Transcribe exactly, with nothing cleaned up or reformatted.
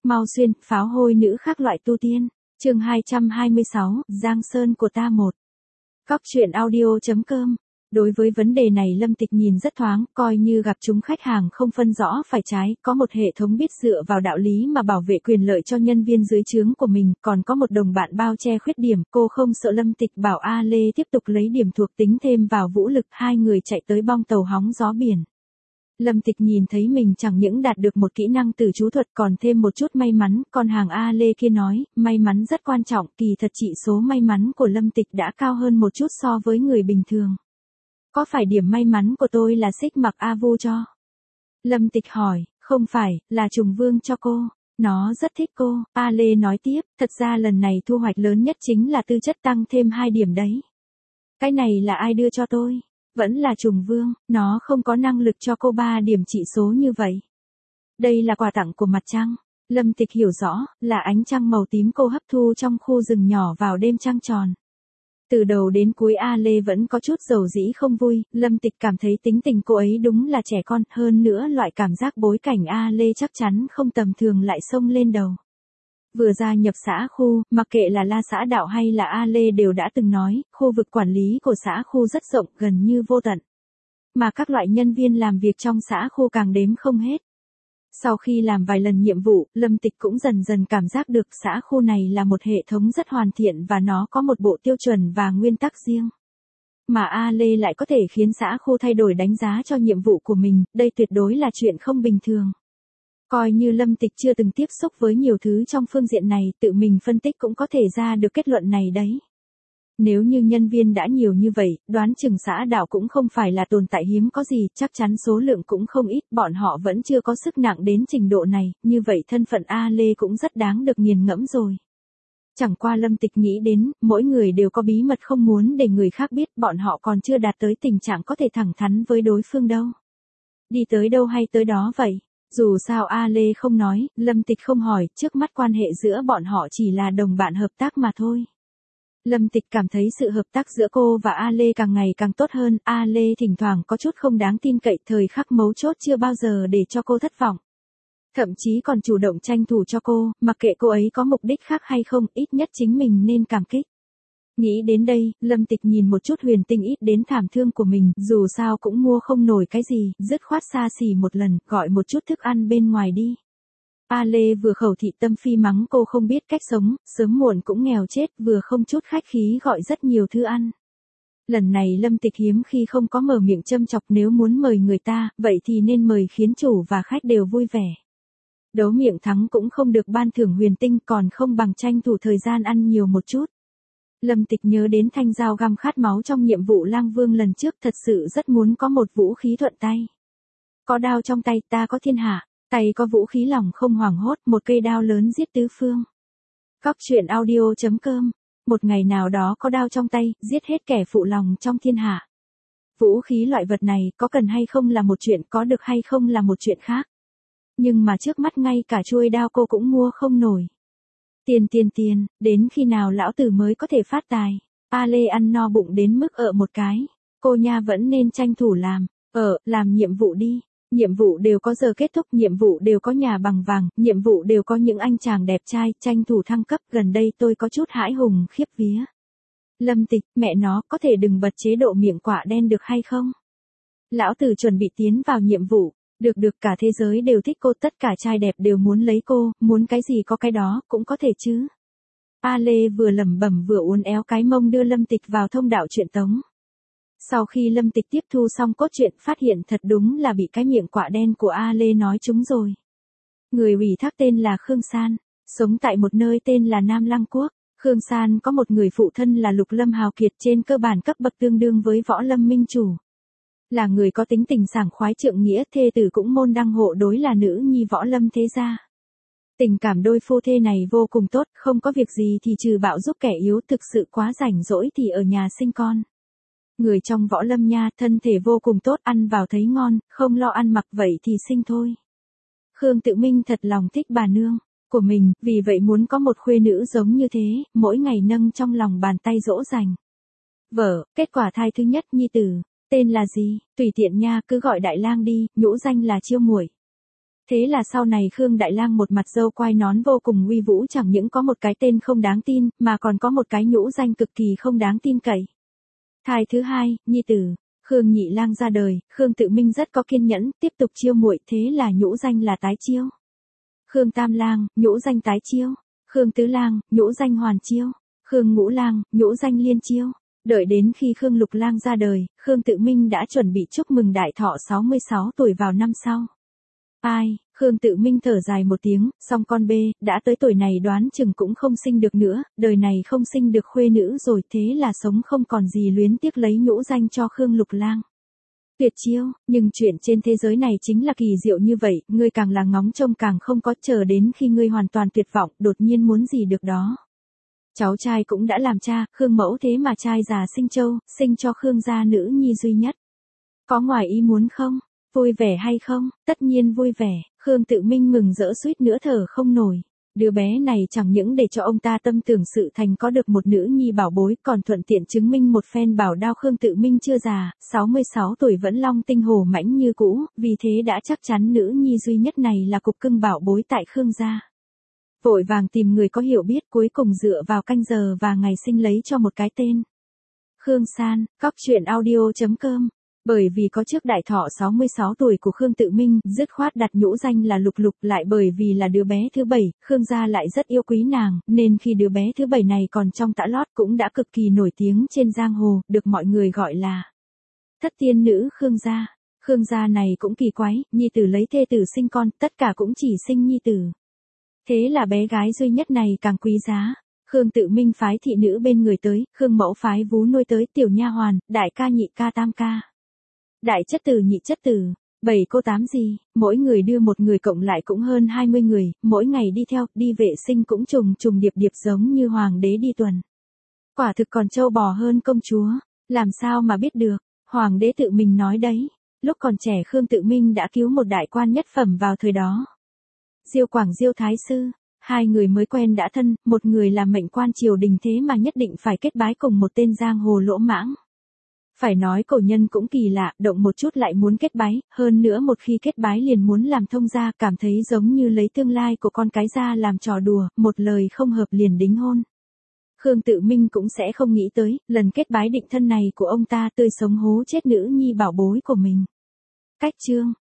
Mau xuyên, pháo hôi nữ khác loại tu tiên. Chương hai trăm hai mươi sáu, Giang Sơn của ta một. Cóc truyện audio chấm com. Đối với vấn đề này Lâm Tịch nhìn rất thoáng, coi như gặp chúng khách hàng không phân rõ phải trái, có một hệ thống biết dựa vào đạo lý mà bảo vệ quyền lợi cho nhân viên dưới trướng của mình, còn có một đồng bạn bao che khuyết điểm, cô không sợ. Lâm Tịch bảo A Lê tiếp tục lấy điểm thuộc tính thêm vào vũ lực, hai người chạy tới bong tàu hóng gió biển. Lâm Tịch nhìn thấy mình chẳng những đạt được một kỹ năng từ chú thuật còn thêm một chút may mắn, còn hàng A Lê kia nói, may mắn rất quan trọng, kỳ thật chỉ số may mắn của Lâm Tịch đã cao hơn một chút so với người bình thường. Có phải điểm may mắn của tôi là xích mặc A Vu cho? Lâm Tịch hỏi, không phải, là Trùng Vương cho cô. Nó rất thích cô. A Lê nói tiếp, thật ra lần này thu hoạch lớn nhất chính là tư chất tăng thêm hai điểm đấy. Cái này là ai đưa cho tôi? Vẫn là Trùng Vương, nó không có năng lực cho cô ba điểm trị số như vậy. Đây là quà tặng của mặt trăng. Lâm Tịch hiểu rõ, là ánh trăng màu tím cô hấp thu trong khu rừng nhỏ vào đêm trăng tròn. Từ đầu đến cuối A Lê vẫn có chút dầu dĩ không vui, Lâm Tịch cảm thấy tính tình cô ấy đúng là trẻ con, hơn nữa loại cảm giác bối cảnh A Lê chắc chắn không tầm thường lại xông lên đầu. Vừa gia nhập xã khu, mặc kệ là La xã đạo hay là A Lê đều đã từng nói, khu vực quản lý của xã khu rất rộng, gần như vô tận. Mà các loại nhân viên làm việc trong xã khu càng đếm không hết. Sau khi làm vài lần nhiệm vụ, Lâm Tịch cũng dần dần cảm giác được xã khu này là một hệ thống rất hoàn thiện và nó có một bộ tiêu chuẩn và nguyên tắc riêng. Mà A Lê lại có thể khiến xã khu thay đổi đánh giá cho nhiệm vụ của mình, đây tuyệt đối là chuyện không bình thường. Coi như Lâm Tịch chưa từng tiếp xúc với nhiều thứ trong phương diện này, tự mình phân tích cũng có thể ra được kết luận này đấy. Nếu như nhân viên đã nhiều như vậy, đoán chừng xã đảo cũng không phải là tồn tại hiếm có gì, chắc chắn số lượng cũng không ít, bọn họ vẫn chưa có sức nặng đến trình độ này, như vậy thân phận A Lê cũng rất đáng được nghiền ngẫm rồi. Chẳng qua Lâm Tịch nghĩ đến, mỗi người đều có bí mật không muốn để người khác biết, bọn họ còn chưa đạt tới tình trạng có thể thẳng thắn với đối phương đâu. Đi tới đâu hay tới đó vậy. Dù sao A Lê không nói, Lâm Tịch không hỏi, trước mắt quan hệ giữa bọn họ chỉ là đồng bạn hợp tác mà thôi. Lâm Tịch cảm thấy sự hợp tác giữa cô và A Lê càng ngày càng tốt hơn, A Lê thỉnh thoảng có chút không đáng tin cậy, thời khắc mấu chốt chưa bao giờ để cho cô thất vọng. Thậm chí còn chủ động tranh thủ cho cô, mặc kệ cô ấy có mục đích khác hay không, ít nhất chính mình nên cảm kích. Nghĩ đến đây, Lâm Tịch nhìn một chút Huyền Tinh ít đến thảm thương của mình, dù sao cũng mua không nổi cái gì, dứt khoát xa xỉ một lần, gọi một chút thức ăn bên ngoài đi. A Lê vừa khẩu thị tâm phi mắng cô không biết cách sống, sớm muộn cũng nghèo chết, vừa không chút khách khí gọi rất nhiều thứ ăn. Lần này Lâm Tịch hiếm khi không có mở miệng châm chọc, nếu muốn mời người ta, vậy thì nên mời khiến chủ và khách đều vui vẻ. Đấu miệng thắng cũng không được ban thưởng Huyền Tinh, còn không bằng tranh thủ thời gian ăn nhiều một chút. Lâm Tịch nhớ đến thanh dao găm khát máu trong nhiệm vụ Lang Vương lần trước, thật sự rất muốn có một vũ khí thuận tay. Có đao trong tay ta có thiên hạ, tay có vũ khí lòng không hoảng hốt, một cây đao lớn giết tứ phương. Cóc truyện audio chấm com. Một ngày nào đó có đao trong tay, giết hết kẻ phụ lòng trong thiên hạ. Vũ khí loại vật này có cần hay không là một chuyện, có được hay không là một chuyện khác. Nhưng mà trước mắt ngay cả chuôi đao cô cũng mua không nổi. Tiền tiền tiền, đến khi nào lão tử mới có thể phát tài. A Lê ăn no bụng đến mức ở một cái. Cô nha vẫn nên tranh thủ làm. Ở, làm nhiệm vụ đi. Nhiệm vụ đều có giờ kết thúc, nhiệm vụ đều có nhà bằng vàng, nhiệm vụ đều có những anh chàng đẹp trai, tranh thủ thăng cấp. Gần đây tôi có chút hãi hùng khiếp vía. Lâm Tịch, mẹ nó, có thể đừng bật chế độ miệng quả đen được hay không? Lão tử chuẩn bị tiến vào nhiệm vụ. Được được, cả thế giới đều thích cô, tất cả trai đẹp đều muốn lấy cô, muốn cái gì có cái đó, cũng có thể chứ. A Lê vừa lẩm bẩm vừa uốn éo cái mông đưa Lâm Tịch vào thông đạo truyện tống. Sau khi Lâm Tịch tiếp thu xong cốt truyện, phát hiện thật đúng là bị cái miệng quạ đen của A Lê nói trúng rồi. Người ủy thác tên là Khương San, sống tại một nơi tên là Nam Lăng Quốc. Khương San có một người phụ thân là Lục Lâm Hào Kiệt, trên cơ bản cấp bậc tương đương với Võ Lâm Minh Chủ. Là người có tính tình sảng khoái trượng nghĩa, thê tử cũng môn đăng hộ đối là nữ nhi Võ Lâm thế gia. Tình cảm đôi phu thê này vô cùng tốt, không có việc gì thì trừ bạo giúp kẻ yếu, thực sự quá rảnh rỗi thì ở nhà sinh con. Người trong Võ Lâm nha, thân thể vô cùng tốt, ăn vào thấy ngon, không lo ăn mặc vậy thì sinh thôi. Khương Tự Minh thật lòng thích bà nương của mình, vì vậy muốn có một khuê nữ giống như thế, mỗi ngày nâng trong lòng bàn tay dỗ dành. Vợ, kết quả thai thứ nhất nhi tử. Tên là gì? Tùy tiện nha, cứ gọi Đại Lang đi, nhũ danh là Chiêu Muội. Thế là sau này Khương Đại Lang một mặt râu quai nón vô cùng uy vũ, chẳng những có một cái tên không đáng tin, mà còn có một cái nhũ danh cực kỳ không đáng tin cậy. Thai thứ hai, nhi tử. Khương Nhị Lang ra đời, Khương Tự Minh rất có kiên nhẫn, tiếp tục chiêu muội, thế là nhũ danh là Tái Chiêu. Khương Tam Lang, nhũ danh Tái Chiêu. Khương Tứ Lang, nhũ danh Hoàn Chiêu. Khương Ngũ Lang, nhũ danh Liên Chiêu. Đợi đến khi Khương Lục Lang ra đời, Khương Tự Minh đã chuẩn bị chúc mừng đại thọ sáu mươi sáu tuổi vào năm sau. Ai, Khương Tự Minh thở dài một tiếng, song con bê, đã tới tuổi này đoán chừng cũng không sinh được nữa, đời này không sinh được khuê nữ rồi, thế là sống không còn gì, luyến tiếc lấy nhũ danh cho Khương Lục Lang. Tuyệt chiêu, nhưng chuyện trên thế giới này chính là kỳ diệu như vậy, ngươi càng là ngóng trông càng không có, chờ đến khi ngươi hoàn toàn tuyệt vọng, đột nhiên muốn gì được đó. Cháu trai cũng đã làm cha, Khương mẫu thế mà trai già sinh châu, sinh cho Khương gia nữ nhi duy nhất. Có ngoài ý muốn không? Vui vẻ hay không? Tất nhiên vui vẻ, Khương Tự Minh mừng rỡ suýt nữa thở không nổi. Đứa bé này chẳng những để cho ông ta tâm tưởng sự thành có được một nữ nhi bảo bối, còn thuận tiện chứng minh một phen bảo đao Khương Tự Minh chưa già, sáu mươi sáu tuổi vẫn long tinh hổ mãnh như cũ, vì thế đã chắc chắn nữ nhi duy nhất này là cục cưng bảo bối tại Khương gia. Vội vàng tìm người có hiểu biết, cuối cùng dựa vào canh giờ và ngày sinh lấy cho một cái tên. Khương San, cóc truyện audio chấm com. Bởi vì có trước đại thọ sáu mươi sáu tuổi của Khương Tự Minh, dứt khoát đặt nhũ danh là Lục Lục, lại bởi vì là đứa bé thứ bảy, Khương gia lại rất yêu quý nàng, nên khi đứa bé thứ bảy này còn trong tã lót cũng đã cực kỳ nổi tiếng trên giang hồ, được mọi người gọi là thất tiên nữ Khương gia. Khương gia này cũng kỳ quái, nhi tử lấy thê tử sinh con, tất cả cũng chỉ sinh nhi tử. Thế là bé gái duy nhất này càng quý giá. Khương Tự Minh phái thị nữ bên người tới, Khương mẫu phái vú nuôi tới, tiểu nha hoàn, đại ca nhị ca tam ca. Đại chất tử nhị chất tử, bảy cô tám gì, mỗi người đưa một người, cộng lại cũng hơn hai mươi người, mỗi ngày đi theo, đi vệ sinh cũng trùng trùng điệp điệp giống như hoàng đế đi tuần. Quả thực còn trâu bò hơn công chúa, làm sao mà biết được, hoàng đế tự mình nói đấy, lúc còn trẻ Khương Tự Minh đã cứu một đại quan nhất phẩm vào thời đó. Diêu Quảng Diêu Thái Sư, hai người mới quen đã thân, một người là mệnh quan triều đình thế mà nhất định phải kết bái cùng một tên giang hồ lỗ mãng. Phải nói cổ nhân cũng kỳ lạ, động một chút lại muốn kết bái, hơn nữa một khi kết bái liền muốn làm thông gia, cảm thấy giống như lấy tương lai của con cái ra làm trò đùa, một lời không hợp liền đính hôn. Khương Tự Minh cũng sẽ không nghĩ tới, lần kết bái định thân này của ông ta tươi sống hố chết nữ nhi bảo bối của mình. Cách chương